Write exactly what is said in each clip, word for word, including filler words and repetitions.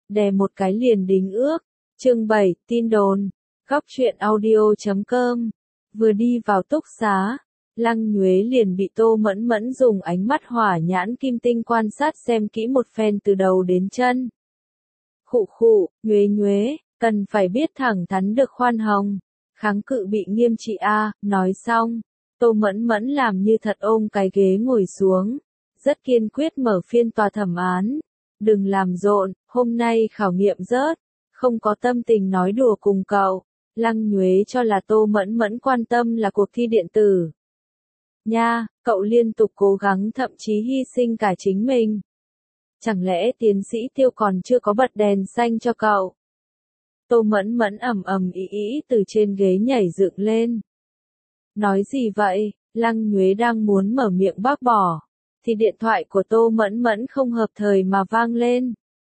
đè một cái liền đính ước. Chương bảy, tin đồn. Góc truyện audio chấm com. Vừa đi vào túc xá, Lăng Nhuế liền bị Tô Mẫn Mẫn dùng ánh mắt hỏa nhãn kim tinh quan sát xem kỹ một phen từ đầu đến chân. Khụ khụ, Nhuế Nhuế, cần phải biết thẳng thắn được khoan hồng, kháng cự bị nghiêm trị a. Nói xong, Tô Mẫn Mẫn làm như thật ôm cái ghế ngồi xuống, rất kiên quyết mở phiên tòa thẩm án. Đừng làm rộn, hôm nay khảo nghiệm rớt, không có tâm tình nói đùa cùng cậu. Lăng Nhuế cho là Tô Mẫn Mẫn quan tâm là cuộc thi điện tử. Nha, cậu liên tục cố gắng thậm chí hy sinh cả chính mình. Chẳng lẽ tiến sĩ Tiêu còn chưa có bật đèn xanh cho cậu? Tô Mẫn Mẫn ầm ầm ĩ ĩ từ trên ghế nhảy dựng lên. Nói gì vậy? Lăng Nhuế đang muốn mở miệng bác bỏ, thì điện thoại của Tô Mẫn Mẫn không hợp thời mà vang lên.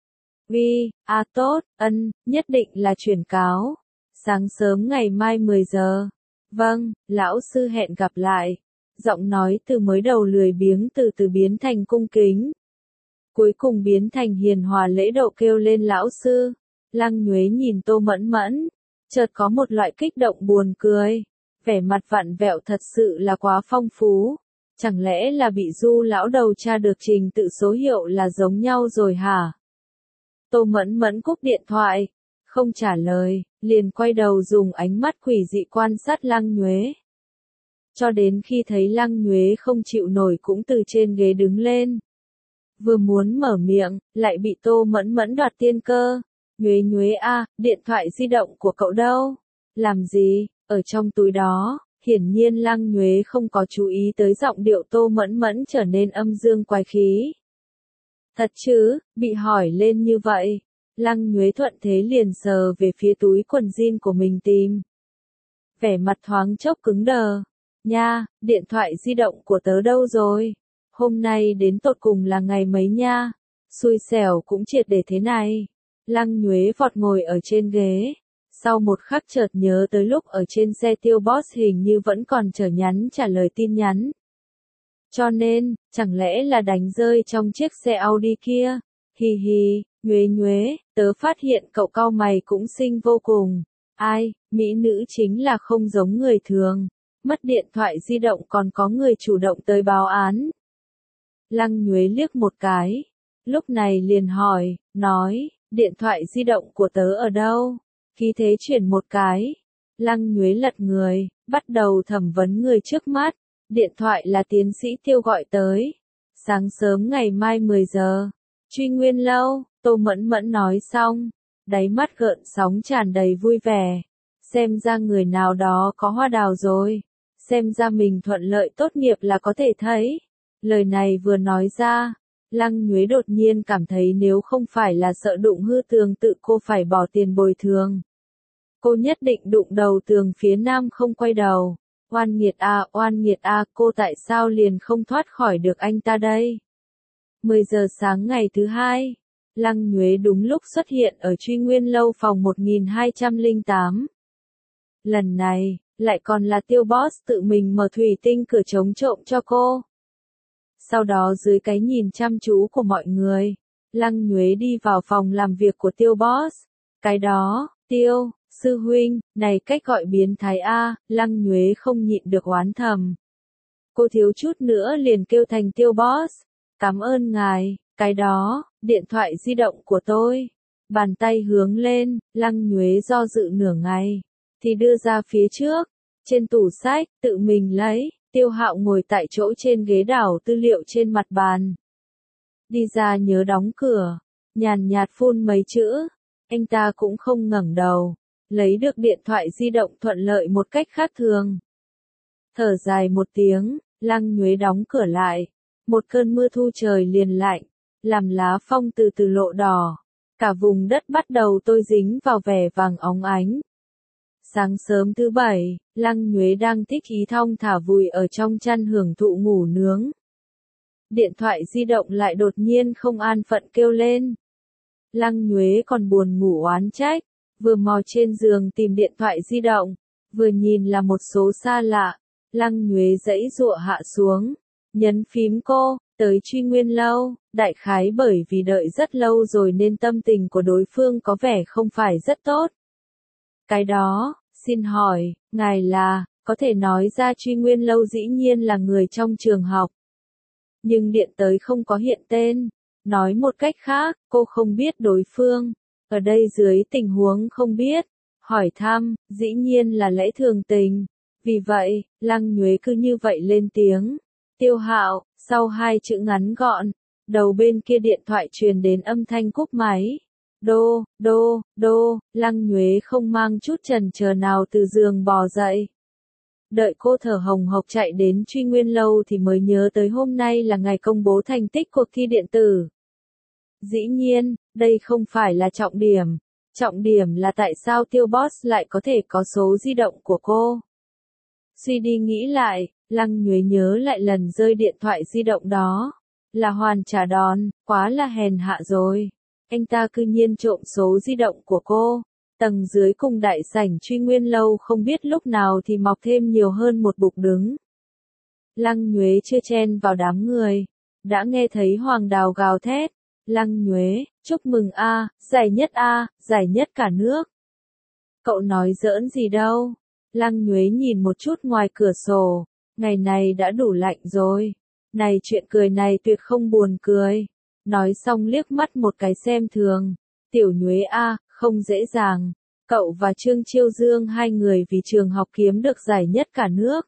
Vi, à tốt, ân, nhất định là chuyển cáo. Sáng sớm ngày mai mười giờ. Vâng, lão sư hẹn gặp lại. Giọng nói từ mới đầu lười biếng từ từ biến thành cung kính. Cuối cùng biến thành hiền hòa lễ độ kêu lên lão sư. Lăng Nhuế nhìn Tô Mẫn Mẫn, chợt có một loại kích động buồn cười. Vẻ mặt vặn vẹo thật sự là quá phong phú. Chẳng lẽ là bị Du lão đầu tra được trình tự số hiệu là giống nhau rồi hả? Tô Mẫn Mẫn cúp điện thoại, không trả lời, liền quay đầu dùng ánh mắt quỷ dị quan sát Lăng Nhuế. Cho đến khi thấy Lăng Nhuế không chịu nổi cũng từ trên ghế đứng lên. Vừa muốn mở miệng, lại bị Tô Mẫn Mẫn đoạt tiên cơ. Nhuế Nhuế a, điện thoại di động của cậu đâu? Làm gì? Ở trong túi đó. Hiển nhiên Lăng Nhuế không có chú ý tới giọng điệu Tô Mẫn Mẫn trở nên âm dương quái khí. Thật chứ, bị hỏi lên như vậy. Lăng Nhuế thuận thế liền sờ về phía túi quần jean của mình tìm. Vẻ mặt thoáng chốc cứng đờ. Nha, điện thoại di động của tớ đâu rồi? Hôm nay đến tột cùng là ngày mấy nha? Xui xẻo cũng triệt để thế này. Lăng Nhuế vọt ngồi ở trên ghế. Sau một khắc chợt nhớ tới lúc ở trên xe Tiêu Boss hình như vẫn còn chờ nhắn trả lời tin nhắn. Cho nên, chẳng lẽ là đánh rơi trong chiếc xe Audi kia? Hi hi, Nhuế Nhuế, tớ phát hiện cậu cau mày cũng xinh vô cùng. Ai, mỹ nữ chính là không giống người thường. Mất điện thoại di động còn có người chủ động tới báo án. Lăng Nhuế liếc một cái. Lúc này liền hỏi, nói, điện thoại di động của tớ ở đâu? Khí thế chuyển một cái. Lăng Nhuế lật người, bắt đầu thẩm vấn người trước mắt. Điện thoại là tiến sĩ Tiêu gọi tới. Sáng sớm ngày mai mười giờ. Truy Nguyên lâu, Tô Mẫn Mẫn nói xong. Đáy mắt gợn sóng tràn đầy vui vẻ. Xem ra người nào đó có hoa đào rồi. Xem ra mình thuận lợi tốt nghiệp là có thể thấy. Lời này vừa nói ra, Lăng Nhuế đột nhiên cảm thấy nếu không phải là sợ đụng hư tường tự cô phải bỏ tiền bồi thường. Cô nhất định đụng đầu tường phía nam không quay đầu. Oan nghiệt a, oan nghiệt a, cô tại sao liền không thoát khỏi được anh ta đây? mười giờ sáng ngày thứ hai, Lăng Nhuế đúng lúc xuất hiện ở Truy Nguyên lâu phòng một nghìn hai trăm lẻ tám. Lần này, lại còn là Tiêu Boss tự mình mở thủy tinh cửa chống trộm cho cô. Sau đó dưới cái nhìn chăm chú của mọi người, Lăng Nhuế đi vào phòng làm việc của Tiêu Boss. Cái đó, Tiêu, sư huynh, này cách gọi biến thái a, Lăng Nhuế không nhịn được oán thầm. Cô thiếu chút nữa liền kêu thành Tiêu Boss. Cảm ơn ngài, cái đó, điện thoại di động của tôi. Bàn tay hướng lên, Lăng Nhuế do dự nửa ngày, thì đưa ra phía trước. Trên tủ sách, tự mình lấy. Tiêu Hạo ngồi tại chỗ trên ghế đảo tư liệu trên mặt bàn. Đi ra nhớ đóng cửa, nhàn nhạt phun mấy chữ. Anh ta cũng không ngẩng đầu, lấy được điện thoại di động thuận lợi một cách khác thường. Thở dài một tiếng, Lăng Nhuế đóng cửa lại. Một cơn mưa thu trời liền lạnh, làm lá phong từ từ lộ đỏ. Cả vùng đất bắt đầu tôi dính vào vẻ vàng óng ánh. Sáng sớm thứ bảy, Lăng Nhuế đang thích ý thong thả vùi ở trong chăn hưởng thụ ngủ nướng. Điện thoại di động lại đột nhiên không an phận kêu lên. Lăng Nhuế còn buồn ngủ oán trách, vừa mò trên giường tìm điện thoại di động, vừa nhìn là một số xa lạ. Lăng Nhuế giãy giụa hạ xuống, nhấn phím cô, tới Truy Nguyên Lâu, đại khái bởi vì đợi rất lâu rồi nên tâm tình của đối phương có vẻ không phải rất tốt. Cái đó, xin hỏi, ngài là, có thể nói ra Truy Nguyên Lâu dĩ nhiên là người trong trường học. Nhưng điện tới không có hiện tên. Nói một cách khác, cô không biết đối phương. Ở đây dưới tình huống không biết. Hỏi thăm, dĩ nhiên là lẽ thường tình. Vì vậy, Lăng Nhuế cứ như vậy lên tiếng. Tiêu Hạo, sau hai chữ ngắn gọn. Đầu bên kia điện thoại truyền đến âm thanh cúp máy. Đô, đô, đô, Lăng Nhuế không mang chút chần chờ nào từ giường bò dậy. Đợi cô thở hồng hộc chạy đến Truy Nguyên Lâu thì mới nhớ tới hôm nay là ngày công bố thành tích cuộc thi điện tử. Dĩ nhiên, đây không phải là trọng điểm. Trọng điểm là tại sao Tiêu Boss lại có thể có số di động của cô. Suy đi nghĩ lại, Lăng Nhuế nhớ lại lần rơi điện thoại di động đó. Là Hoàn trả đòn, quá là hèn hạ rồi. Anh ta cư nhiên trộm số di động của cô. Tầng dưới cùng đại sảnh Truy Nguyên Lâu không biết lúc nào thì mọc thêm nhiều hơn một bục đứng. Lăng Nhuế chưa chen vào đám người. Đã nghe thấy Hoàng Đào gào thét. Lăng Nhuế, chúc mừng a, giải nhất a, giải nhất cả nước. Cậu nói giỡn gì đâu. Lăng Nhuế nhìn một chút ngoài cửa sổ. Ngày này đã đủ lạnh rồi. Này chuyện cười này tuyệt không buồn cười. Nói xong liếc mắt một cái xem thường. Tiểu Nhuế a, không dễ dàng. Cậu và Trương Chiêu Dương hai người vì trường học kiếm được giải nhất cả nước.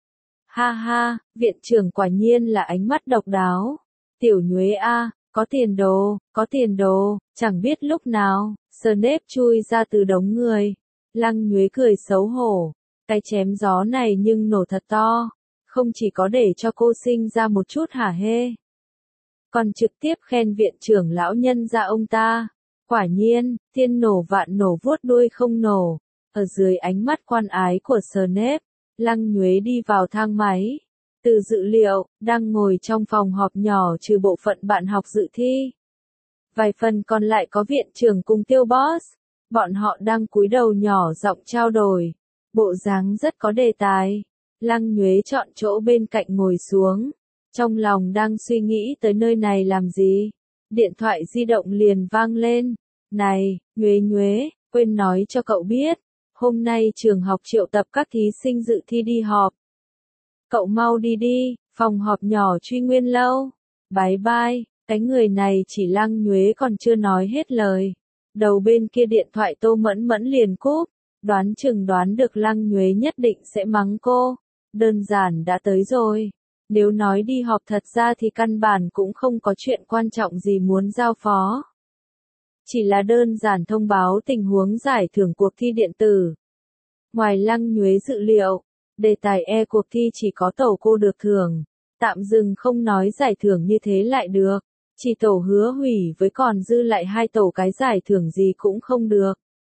Ha ha, viện trưởng quả nhiên là ánh mắt độc đáo. Tiểu Nhuế a, có tiền đồ, có tiền đồ, chẳng biết lúc nào, Snape chui ra từ đống người. Lăng Nhuế cười xấu hổ. Cái chém gió này nhưng nổ thật to. Không chỉ có để cho cô sinh ra một chút hả hê. Còn trực tiếp khen viện trưởng lão nhân ra ông ta. Quả nhiên, thiên nổ vạn nổ vuốt đuôi không nổ. Ở dưới ánh mắt quan ái của Snape, Lăng Nhuế đi vào thang máy. Từ dự liệu, đang ngồi trong phòng họp nhỏ trừ bộ phận bạn học dự thi. Vài phần còn lại có viện trưởng cùng Tiêu Boss. Bọn họ đang cúi đầu nhỏ giọng trao đổi. Bộ dáng rất có đề tài. Lăng Nhuế chọn chỗ bên cạnh ngồi xuống. Trong lòng đang suy nghĩ tới nơi này làm gì. Điện thoại di động liền vang lên. Này, Nhuế Nhuế, quên nói cho cậu biết. Hôm nay trường học triệu tập các thí sinh dự thi đi họp. Cậu mau đi đi, phòng họp nhỏ Truy Nguyên Lâu. Bye bye, cái người này chỉ Lăng Nhuế còn chưa nói hết lời. Đầu bên kia điện thoại Tô Mẫn Mẫn liền cúp. Đoán chừng đoán được Lăng Nhuế nhất định sẽ mắng cô. Đơn giản đã tới rồi. Nếu nói đi họp thật ra thì căn bản cũng không có chuyện quan trọng gì muốn giao phó. Chỉ là đơn giản thông báo tình huống giải thưởng cuộc thi điện tử. Ngoài Lăng Nhuế dự liệu, đề tài E cuộc thi chỉ có tổ cô được thưởng. Tạm dừng không nói giải thưởng như thế lại được. Chỉ tổ hứa hủy với còn dư lại hai tổ cái giải thưởng gì cũng không được.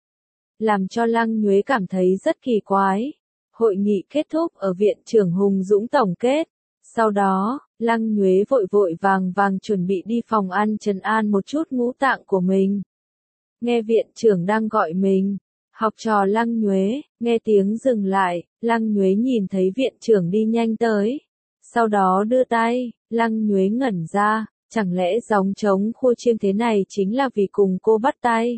Làm cho Lăng Nhuế cảm thấy rất kỳ quái. Hội nghị kết thúc ở viện trưởng Hùng Dũng tổng kết. Sau đó, Lăng Nhuế vội vội vàng vàng chuẩn bị đi phòng ăn trấn an một chút ngũ tạng của mình. Nghe viện trưởng đang gọi mình. Học trò Lăng Nhuế, nghe tiếng dừng lại, Lăng Nhuế nhìn thấy viện trưởng đi nhanh tới. Sau đó đưa tay, Lăng Nhuế ngẩn ra, chẳng lẽ gióng trống khua chiêng thế này chính là vì cùng cô bắt tay.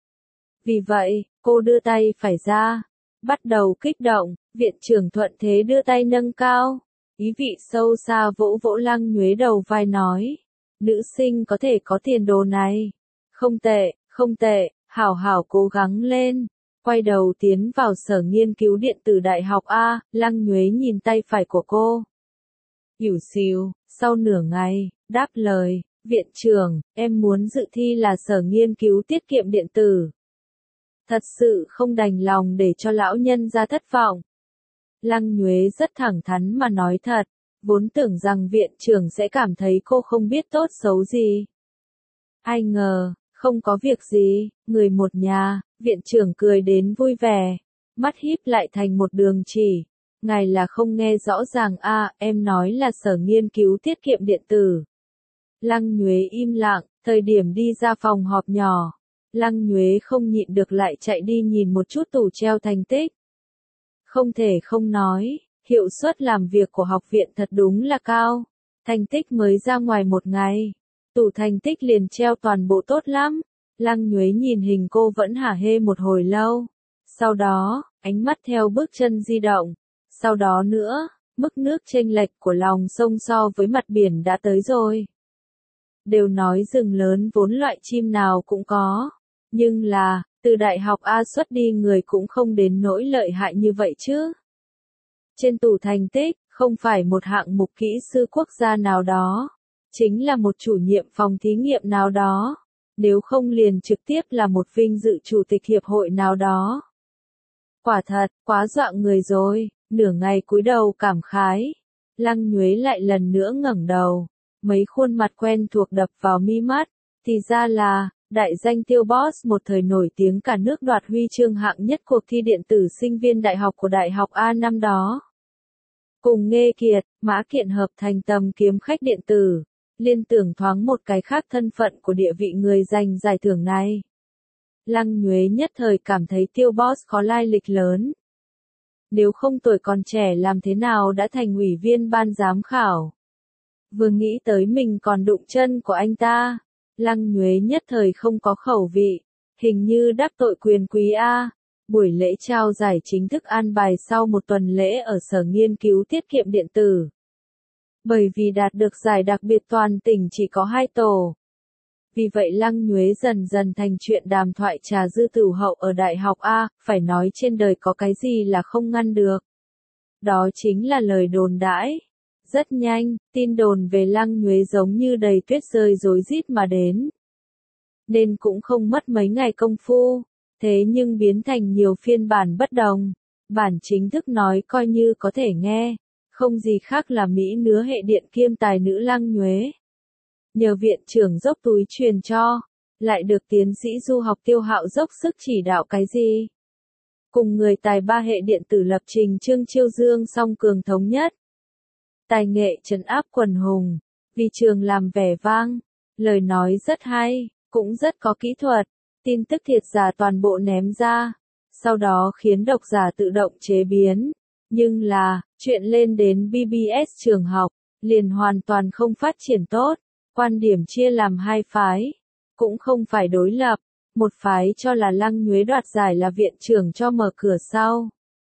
Vì vậy, cô đưa tay phải ra, bắt đầu kích động, viện trưởng thuận thế đưa tay nâng cao. Ý vị sâu xa vỗ vỗ Lăng Nhuế đầu vai nói. Nữ sinh có thể có tiền đồ này. Không tệ, không tệ, hảo hảo cố gắng lên. Quay đầu tiến vào sở nghiên cứu điện tử đại học A, Lăng Nhuế nhìn tay phải của cô. Hiểu xìu, sau nửa ngày, đáp lời, viện trưởng, em muốn dự thi là sở nghiên cứu tiết kiệm điện tử. Thật sự không đành lòng để cho lão nhân ra thất vọng. Lăng Nhuế rất thẳng thắn mà nói thật, vốn tưởng rằng viện trưởng sẽ cảm thấy cô không biết tốt xấu gì. Ai ngờ, không có việc gì, người một nhà, viện trưởng cười đến vui vẻ, mắt híp lại thành một đường chỉ. Ngài là không nghe rõ ràng a, à, em nói là sở nghiên cứu tiết kiệm điện tử. Lăng Nhuế im lặng, thời điểm đi ra phòng họp nhỏ. Lăng Nhuế không nhịn được lại chạy đi nhìn một chút tủ treo thành tích. Không thể không nói, hiệu suất làm việc của học viện thật đúng là cao. Thành tích mới ra ngoài một ngày, tủ thành tích liền treo toàn bộ tốt lắm. Lăng Nhuế nhìn hình cô vẫn hả hê một hồi lâu. Sau đó, ánh mắt theo bước chân di động. Sau đó nữa, mức nước chênh lệch của lòng sông so với mặt biển đã tới rồi. Đều nói rừng lớn vốn loại chim nào cũng có. Nhưng là, từ đại học A xuất đi người cũng không đến nỗi lợi hại như vậy chứ. Trên tủ thành tích, không phải một hạng mục kỹ sư quốc gia nào đó. Chính là một chủ nhiệm phòng thí nghiệm nào đó. Nếu không liền trực tiếp là một vinh dự chủ tịch hiệp hội nào đó. Quả thật, quá dọa người rồi, nửa ngày cúi đầu cảm khái. Lăng Nhuế lại lần nữa ngẩng đầu, mấy khuôn mặt quen thuộc đập vào mi mắt, thì ra là, đại danh Tiêu Boss một thời nổi tiếng cả nước đoạt huy chương hạng nhất cuộc thi điện tử sinh viên đại học của Đại học A năm đó. Cùng Nghê Kiệt, Mã Kiện hợp thành tầm kiếm khách điện tử. Liên tưởng thoáng một cái khác thân phận của địa vị người giành giải thưởng này. Lăng Nhuế nhất thời cảm thấy Tiêu Boss có lai lịch lớn. Nếu không tuổi còn trẻ làm thế nào đã thành ủy viên ban giám khảo. Vừa nghĩ tới mình còn đụng chân của anh ta, Lăng Nhuế nhất thời không có khẩu vị, hình như đắc tội quyền quý A. Buổi lễ trao giải chính thức an bài sau một tuần lễ ở Sở Nghiên cứu Tiết kiệm Điện tử. Bởi vì đạt được giải đặc biệt toàn tỉnh chỉ có hai tổ. Vì vậy Lăng Nhuế dần dần thành chuyện đàm thoại trà dư tửu hậu ở Đại học A, phải nói trên đời có cái gì là không ngăn được. Đó chính là lời đồn đãi. Rất nhanh, tin đồn về Lăng Nhuế giống như đầy tuyết rơi rối rít mà đến. Nên cũng không mất mấy ngày công phu, thế nhưng biến thành nhiều phiên bản bất đồng. Bản chính thức nói coi như có thể nghe. Không gì khác là mỹ nứa hệ điện kiêm tài nữ Lăng Nhuế. Nhờ viện trưởng dốc túi truyền cho, lại được tiến sĩ du học Tiêu Hạo dốc sức chỉ đạo cái gì. Cùng người tài ba hệ điện tử lập trình Trương Chiêu Dương song cường thống nhất. Tài nghệ trấn áp quần hùng, vì trường làm vẻ vang, lời nói rất hay, cũng rất có kỹ thuật, tin tức thiệt giả toàn bộ ném ra, sau đó khiến độc giả tự động chế biến. Nhưng là, chuyện lên đến bê bê ét trường học, liền hoàn toàn không phát triển tốt, quan điểm chia làm hai phái, cũng không phải đối lập, một phái cho là Lăng Nhuế đoạt giải là viện trưởng cho mở cửa sau.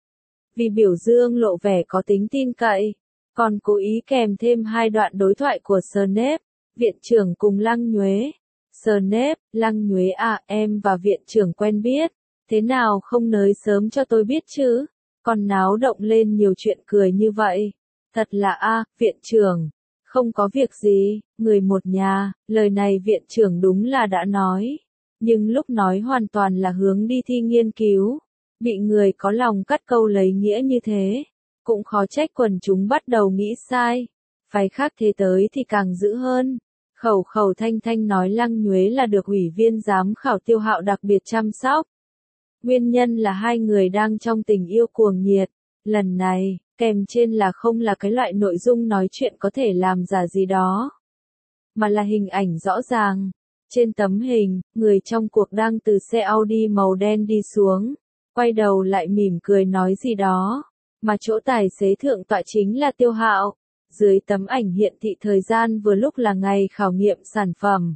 Vì biểu dương lộ vẻ có tính tin cậy, còn cố ý kèm thêm hai đoạn đối thoại của Snape, viện trưởng cùng Lăng Nhuế. Snape, Lăng Nhuế à, em và viện trưởng quen biết, thế nào không nói sớm cho tôi biết chứ? Còn náo động lên nhiều chuyện cười như vậy. Thật là a, à, viện trưởng. Không có việc gì, người một nhà, lời này viện trưởng đúng là đã nói. Nhưng lúc nói hoàn toàn là hướng đi thi nghiên cứu. Bị người có lòng cắt câu lấy nghĩa như thế. Cũng khó trách quần chúng bắt đầu nghĩ sai. Phái khác thế tới thì càng dữ hơn. Khẩu khẩu thanh thanh nói Lăng Nhuế là được ủy viên giám khảo Tiêu Hạo đặc biệt chăm sóc. Nguyên nhân là hai người đang trong tình yêu cuồng nhiệt. Lần này, kèm trên là không là cái loại nội dung nói chuyện có thể làm giả gì đó. Mà là hình ảnh rõ ràng. Trên tấm hình, người trong cuộc đang từ xe Audi màu đen đi xuống. Quay đầu lại mỉm cười nói gì đó. Mà chỗ tài xế thượng tọa chính là Tiêu Hạo. Dưới tấm ảnh hiện thị thời gian vừa lúc là ngày khảo nghiệm sản phẩm.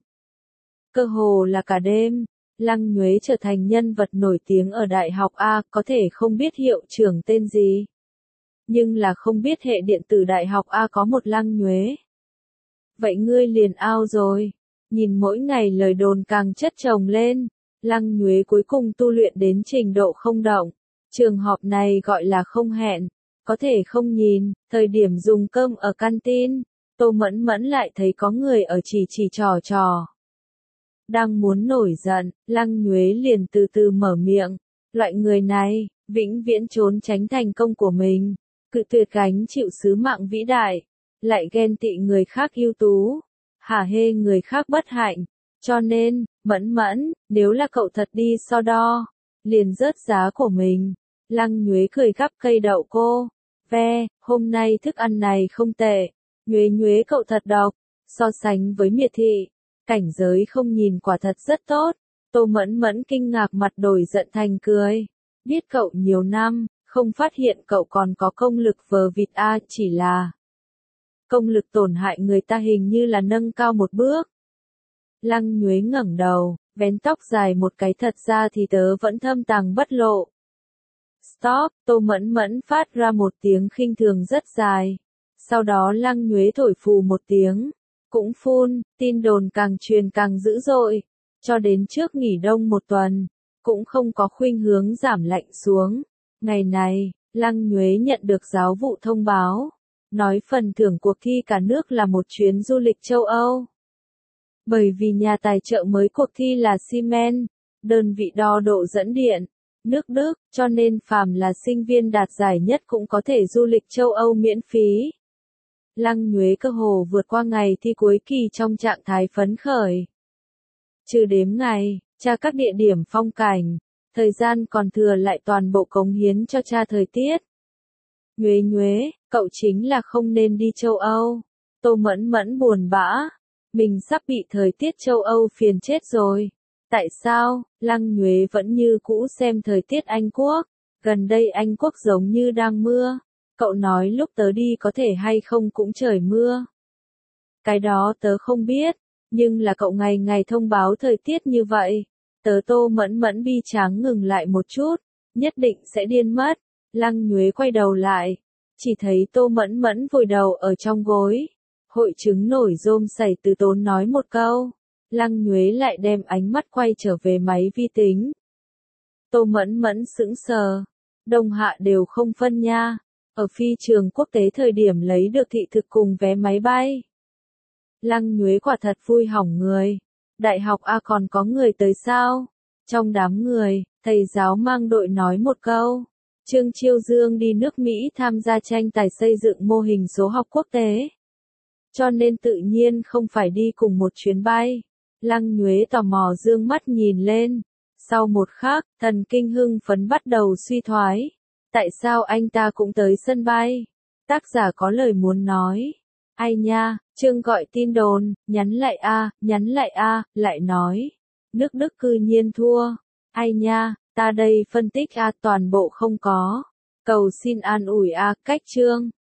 Cơ hồ là cả đêm. Lăng Nhuế trở thành nhân vật nổi tiếng ở Đại học A, có thể không biết hiệu trưởng tên gì. Nhưng là không biết hệ điện tử Đại học A có một Lăng Nhuế. Vậy ngươi liền ao rồi. Nhìn mỗi ngày lời đồn càng chất chồng lên. Lăng Nhuế cuối cùng tu luyện đến trình độ không động. Trường hợp này gọi là không hẹn. Có thể không nhìn, thời điểm dùng cơm ở canteen, Tô Mẫn Mẫn lại thấy có người ở chỉ chỉ trò trò. Đang muốn nổi giận, Lăng Nhuế liền từ từ mở miệng. Loại người này, vĩnh viễn trốn tránh thành công của mình, cự tuyệt gánh chịu sứ mạng vĩ đại, lại ghen tị người khác ưu tú, hả hê người khác bất hạnh. Cho nên, Mẫn Mẫn, nếu là cậu thật đi so đo, liền rớt giá của mình. Lăng Nhuế cười gắp cây đậu cô. Ve, hôm nay thức ăn này không tệ. Nhuế Nhuế cậu thật độc. So sánh với Miệt Thị, cảnh giới không nhìn quả thật rất tốt. Tô Mẫn Mẫn kinh ngạc mặt đổi giận thành cười. Biết cậu nhiều năm, không phát hiện cậu còn có công lực vờ vịt a, chỉ là công lực tổn hại người ta hình như là nâng cao một bước. Lăng Nhuế ngẩng đầu, vén tóc dài một cái thật ra thì tớ vẫn thâm tàng bất lộ. Stop, Tô Mẫn Mẫn phát ra một tiếng khinh thường rất dài. Sau đó Lăng Nhuế thổi phù một tiếng, cũng phun, tin đồn càng truyền càng dữ dội, cho đến trước nghỉ đông một tuần, cũng không có khuynh hướng giảm lạnh xuống. Ngày này, Lăng Nhuế nhận được giáo vụ thông báo, nói phần thưởng cuộc thi cả nước là một chuyến du lịch châu Âu. Bởi vì nhà tài trợ mới cuộc thi là Siemens, đơn vị đo độ dẫn điện, nước Đức, cho nên phàm là sinh viên đạt giải nhất cũng có thể du lịch châu Âu miễn phí. Lăng Nhuế cơ hồ vượt qua ngày thi cuối kỳ trong trạng thái phấn khởi. Trừ đếm ngày, tra các địa điểm phong cảnh, thời gian còn thừa lại toàn bộ cống hiến cho tra thời tiết. Nhuế Nhuế, cậu chính là không nên đi châu Âu. Tô Mẫn Mẫn buồn bã, mình sắp bị thời tiết châu Âu phiền chết rồi. Tại sao? Lăng Nhuế vẫn như cũ xem thời tiết Anh Quốc. Gần đây Anh Quốc giống như đang mưa. Cậu nói lúc tớ đi có thể hay không cũng trời mưa. Cái đó tớ không biết, nhưng là cậu ngày ngày thông báo thời tiết như vậy. Tớ Tô Mẫn Mẫn bi tráng ngừng lại một chút, nhất định sẽ điên mất. Lăng Nhuế quay đầu lại, chỉ thấy Tô Mẫn Mẫn vùi đầu ở trong gối. Hội chứng nổi rôm sảy từ tốn nói một câu. Lăng Nhuế lại đem ánh mắt quay trở về máy vi tính. Tô Mẫn Mẫn sững sờ. Đông hạ đều không phân nha. Ở phi trường quốc tế thời điểm lấy được thị thực cùng vé máy bay. Lăng Nhuế quả thật vui hỏng người. Đại học A còn có người tới sao? Trong đám người, thầy giáo mang đội nói một câu. Trương Chiêu Dương đi nước Mỹ tham gia tranh tài xây dựng mô hình số học quốc tế. Cho nên tự nhiên không phải đi cùng một chuyến bay. Lăng Nhuế tò mò dương mắt nhìn lên. Sau một khắc, thần kinh hưng phấn bắt đầu suy thoái. Tại sao anh ta cũng tới sân bay? Tác giả có lời muốn nói. Ai nha, Trương gọi tin đồn, nhắn lại a, nhắn lại a, lại nói. Nước Đức cư nhiên thua. Ai nha, ta đây phân tích a toàn bộ không có. Cầu xin an ủi a, cách chương.